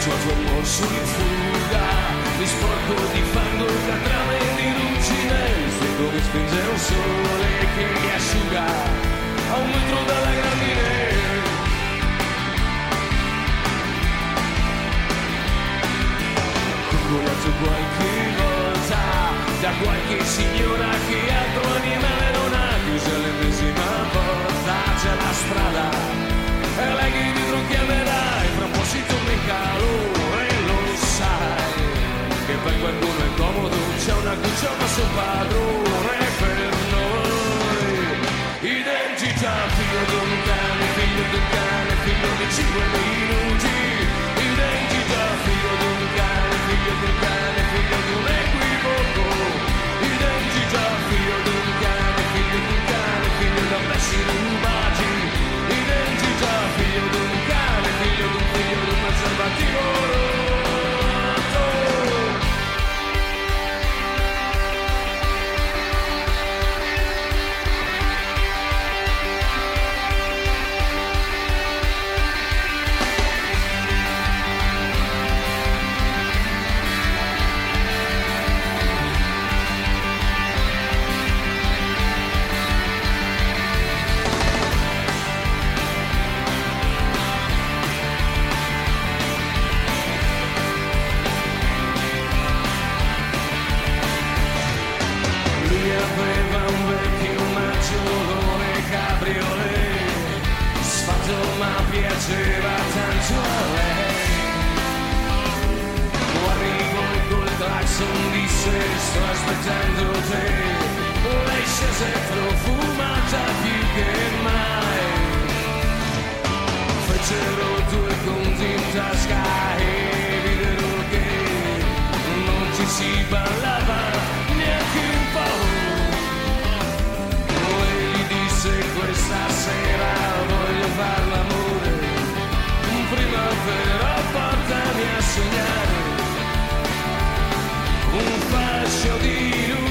gioco un morso in fuga, mi sporco di fango, catrame di ruggine, sei come spingere un sole che mi asciuga a 1 metro dalla grandine. Coccolato qualche volta da qualche signora che altro animale non ha, chiusa l'ennesima porta, c'è la strada e lei che dietro chiamerai, fra un po' si torna in calore, lo sai che per qualcuno è comodo, c'è una cucciona sul padrone per noi. Identità, figlio di un cane, figlio di un cane, figlio di 5 minuti. Identità, figlio di un cane, figlio di un cane, figlio di un equivoco. Identità, figlio di un cane, figlio di un cane, figlio da pesci rubati. Identità, figlio di un cane, figlio di un preservativo rotto. Aveva un vecchio maggiolone cabriolet, sfatto ma piaceva tanto a lei. Arrivo col clacson disse sto aspettando te, lei scese profumata più che mai. Fecero 2 conti in tasca e videro che non ci si ballava neanche un po'. Questa sera voglio far l'amore, primavera portami a sognare un fascio di luce.